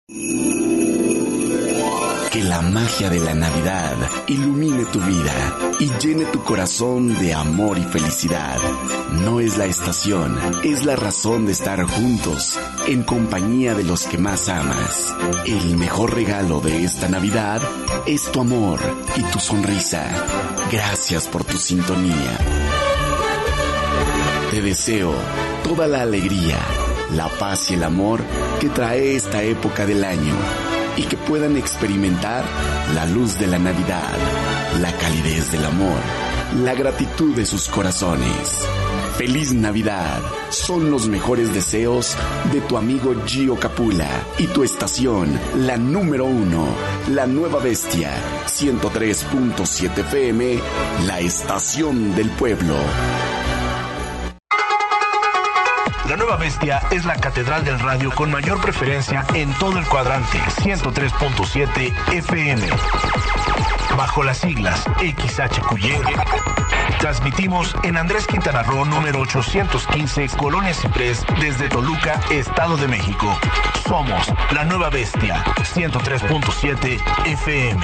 Que la magia de la Navidad ilumine tu vida y llene tu corazón de amor y felicidad. No es la estación, es la razón de estar juntos, en compañía de los que más amas. El mejor regalo de esta Navidad es tu amor y tu sonrisa. Gracias por tu sintonía. Te deseo toda la alegría, la paz y el amor que trae esta época del año. Y que puedan experimentar la luz de la Navidad, la calidez del amor, la gratitud de sus corazones. ¡Feliz Navidad! Son los mejores deseos de tu amigo Gio Capula y tu estación, la número 1, La Nueva Bestia, 103.7 FM, la estación del pueblo. La Nueva Bestia es la catedral del radio con mayor preferencia en todo el cuadrante, 103.7 FM. Bajo las siglas XHQY, transmitimos en Andrés Quintana Roo, número 815, Colonia Ciprés, desde Toluca, Estado de México. Somos La Nueva Bestia, 103.7 FM.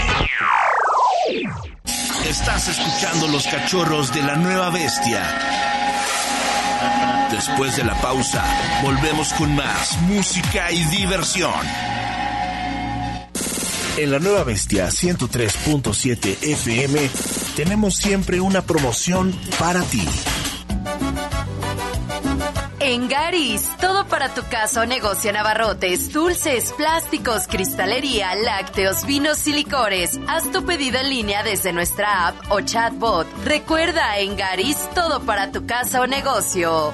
Estás escuchando Los Cachorros de La Nueva Bestia. Después de la pausa, volvemos con más música y diversión. En La Nueva Bestia 103.7 FM tenemos siempre una promoción para ti. En Garis, todo para tu casa o negocio en abarrotes, dulces, plásticos, cristalería, lácteos, vinos y licores. Haz tu pedido en línea desde nuestra app o chatbot. Recuerda, en Garis, todo para tu casa o negocio.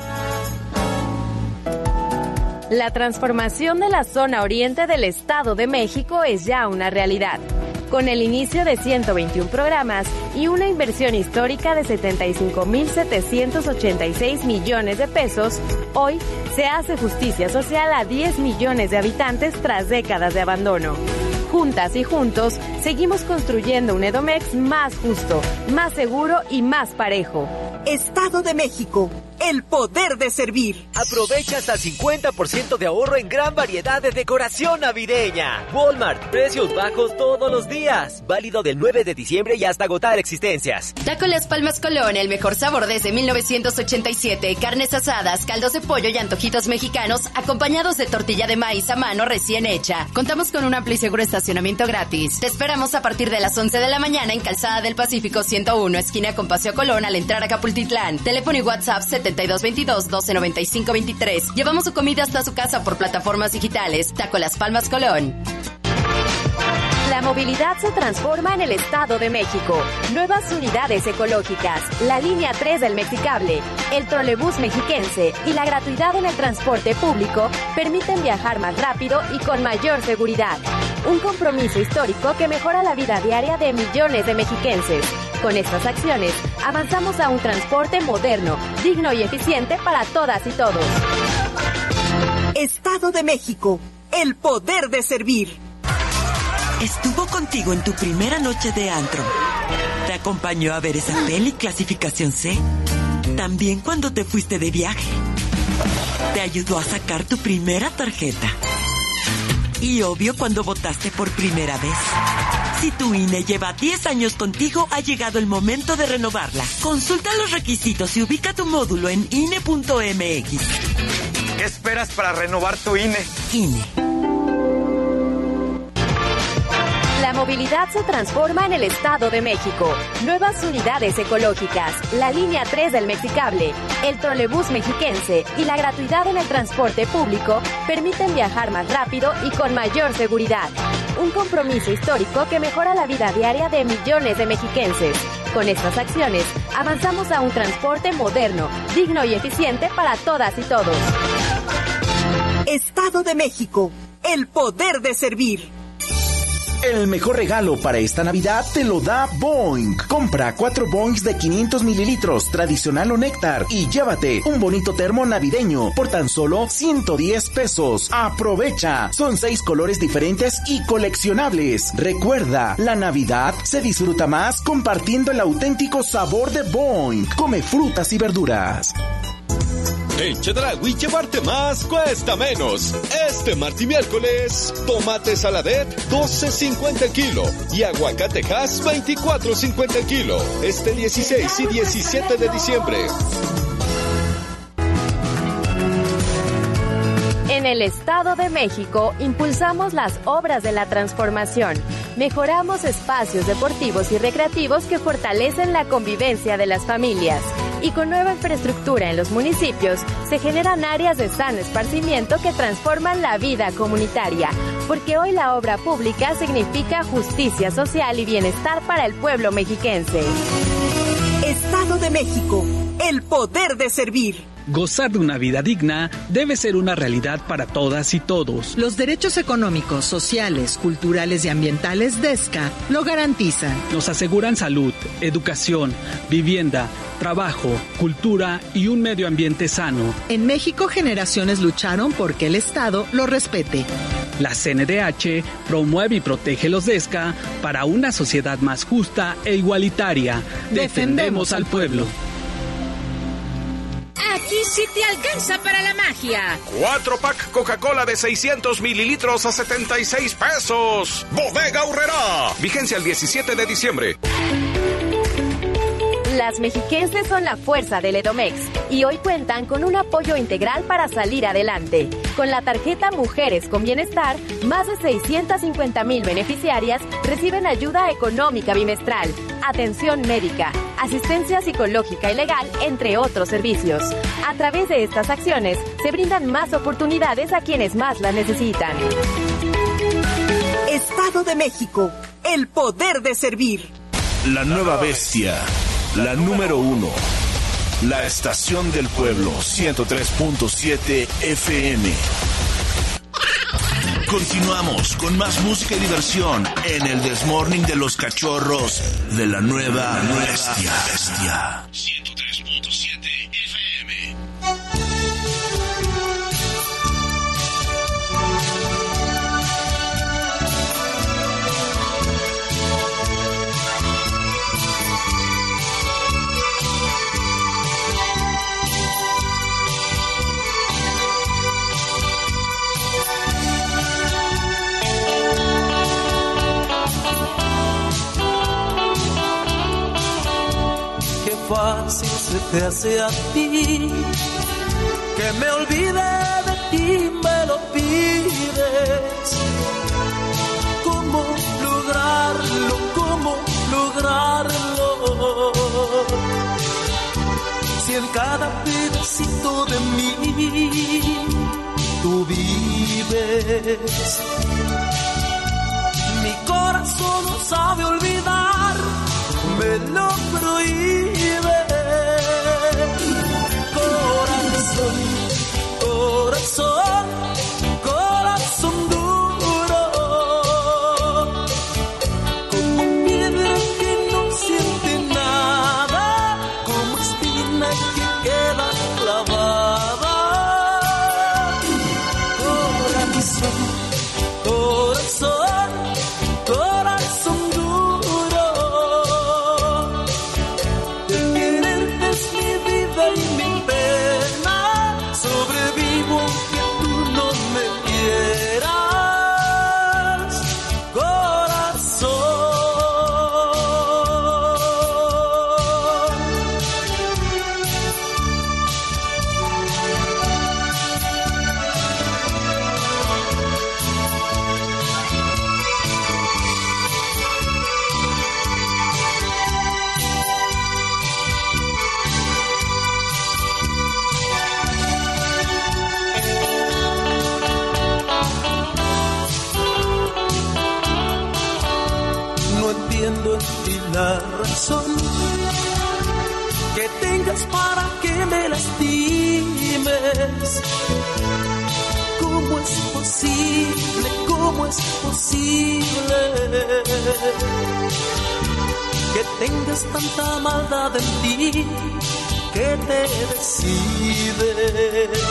La transformación de la zona oriente del Estado de México es ya una realidad. Con el inicio de 121 programas y una inversión histórica de 75,786 millones de pesos, hoy se hace justicia social a 10 millones de habitantes tras décadas de abandono. Juntas y juntos, seguimos construyendo un Edomex más justo, más seguro y más parejo. Estado de México, el poder de servir. Aprovecha hasta el 50% de ahorro en gran variedad de decoración navideña. Walmart, precios bajos todos los días. Válido del 9 de diciembre y hasta agotar existencias. Taco Las Palmas Colón, el mejor sabor desde 1987. Carnes asadas, caldos de pollo y antojitos mexicanos, acompañados de tortilla de maíz a mano recién hecha. Contamos con un amplio y seguro estacionamiento gratis. Te esperamos a partir de las 11 de la mañana en Calzada del Pacífico 101, esquina con Paseo Colón, al entrar a Capultitlán. Teléfono y WhatsApp 7222-1295-23. Llevamos su comida hasta su casa por plataformas digitales. Taco Las Palmas Colón. La movilidad se transforma en el Estado de México. Nuevas unidades ecológicas, la línea 3 del Mexicable, el trolebús mexiquense y la gratuidad en el transporte público permiten viajar más rápido y con mayor seguridad. Un compromiso histórico que mejora la vida diaria de millones de mexiquenses. Con estas acciones, avanzamos a un transporte moderno, digno y eficiente para todas y todos. Estado de México, el poder de servir. Estuvo contigo en tu primera noche de antro. Te acompañó a ver esa peli clasificación C. También cuando te fuiste de viaje. Te ayudó a sacar tu primera tarjeta. Y obvio cuando votaste por primera vez. Si tu INE lleva 10 años contigo, ha llegado el momento de renovarla. Consulta los requisitos y ubica tu módulo en INE.mx. ¿Qué esperas para renovar tu INE? INE. La movilidad se transforma en el Estado de México. Nuevas unidades ecológicas, la línea 3 del Mexicable, el trolebús mexiquense y la gratuidad en el transporte público permiten viajar más rápido y con mayor seguridad. Un compromiso histórico que mejora la vida diaria de millones de mexiquenses. Con estas acciones, avanzamos a un transporte moderno, digno y eficiente para todas y todos. Estado de México, el poder de servir. El mejor regalo para esta Navidad te lo da Boing. Compra 4 Boings de 500 mililitros, tradicional o néctar, y llévate un bonito termo navideño por tan solo 110 pesos. ¡Aprovecha! Son 6 colores diferentes y coleccionables. Recuerda, la Navidad se disfruta más compartiendo el auténtico sabor de Boing. Come frutas y verduras. En Chedraui llevarte más cuesta menos. Este martes y miércoles, tomate saladet 12.50 el kilo y aguacatejas 24.50 el kilo. Este 16 y 17 de diciembre. En el Estado de México, impulsamos las obras de la transformación. Mejoramos espacios deportivos y recreativos que fortalecen la convivencia de las familias. Y con nueva infraestructura en los municipios, se generan áreas de sano esparcimiento que transforman la vida comunitaria. Porque hoy la obra pública significa justicia social y bienestar para el pueblo mexiquense. Estado de México, el poder de servir. Gozar de una vida digna debe ser una realidad para todas y todos. Los derechos económicos, sociales, culturales y ambientales de ESCA lo garantizan. Nos aseguran salud, educación, vivienda, trabajo, cultura y un medio ambiente sano. En México, generaciones lucharon porque el Estado lo respete. La CNDH promueve y protege los ESCA para una sociedad más justa e igualitaria. Defendemos al pueblo. Aquí sí te alcanza para la magia. 4-pack Coca-Cola de 600 mililitros a 76 pesos. Bodega Aurrerá. Vigencia el 17 de diciembre. Las mexiquenses son la fuerza del Edomex y hoy cuentan con un apoyo integral para salir adelante. Con la tarjeta Mujeres con Bienestar, más de 650,000 beneficiarias reciben ayuda económica bimestral, atención médica, asistencia psicológica y legal, entre otros servicios. A través de estas acciones, se brindan más oportunidades a quienes más las necesitan. Estado de México, el poder de servir. La nueva bestia, la número 1. La estación del pueblo, 103.7 FM. Continuamos con más música y diversión en el Desmorning de los Cachorros de la nueva bestia. 103.7 FM. Fácil se te hace a ti que me olvide de ti, me lo pides. ¿Cómo lograrlo? ¿Cómo lograrlo? Si en cada pedacito de mí tú vives. Mi corazón no sabe olvidar, me lo prohíbe. Corazón, corazón, corazón duro, como piedra que no siente nada, como espina que queda clavada. Corazón, corazón, corazón duro. La razón que tengas para que me lastimes. ¿Cómo es posible? ¿Cómo es posible que tengas tanta maldad en ti que te decides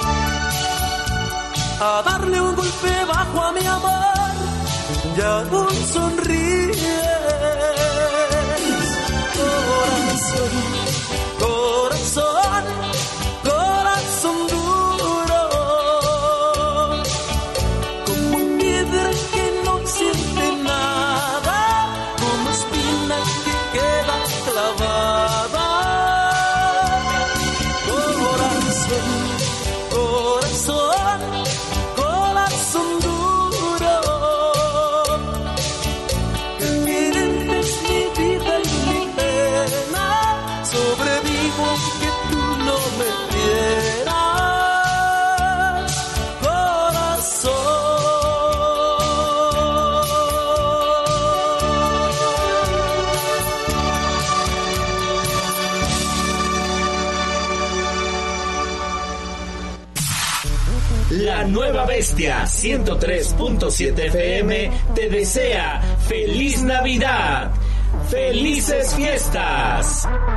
a darle un golpe bajo a mi amor y aún sonríes? Corazón, corazón, corazón La Nueva Bestia 103.7 FM te desea ¡Feliz Navidad! ¡Felices fiestas!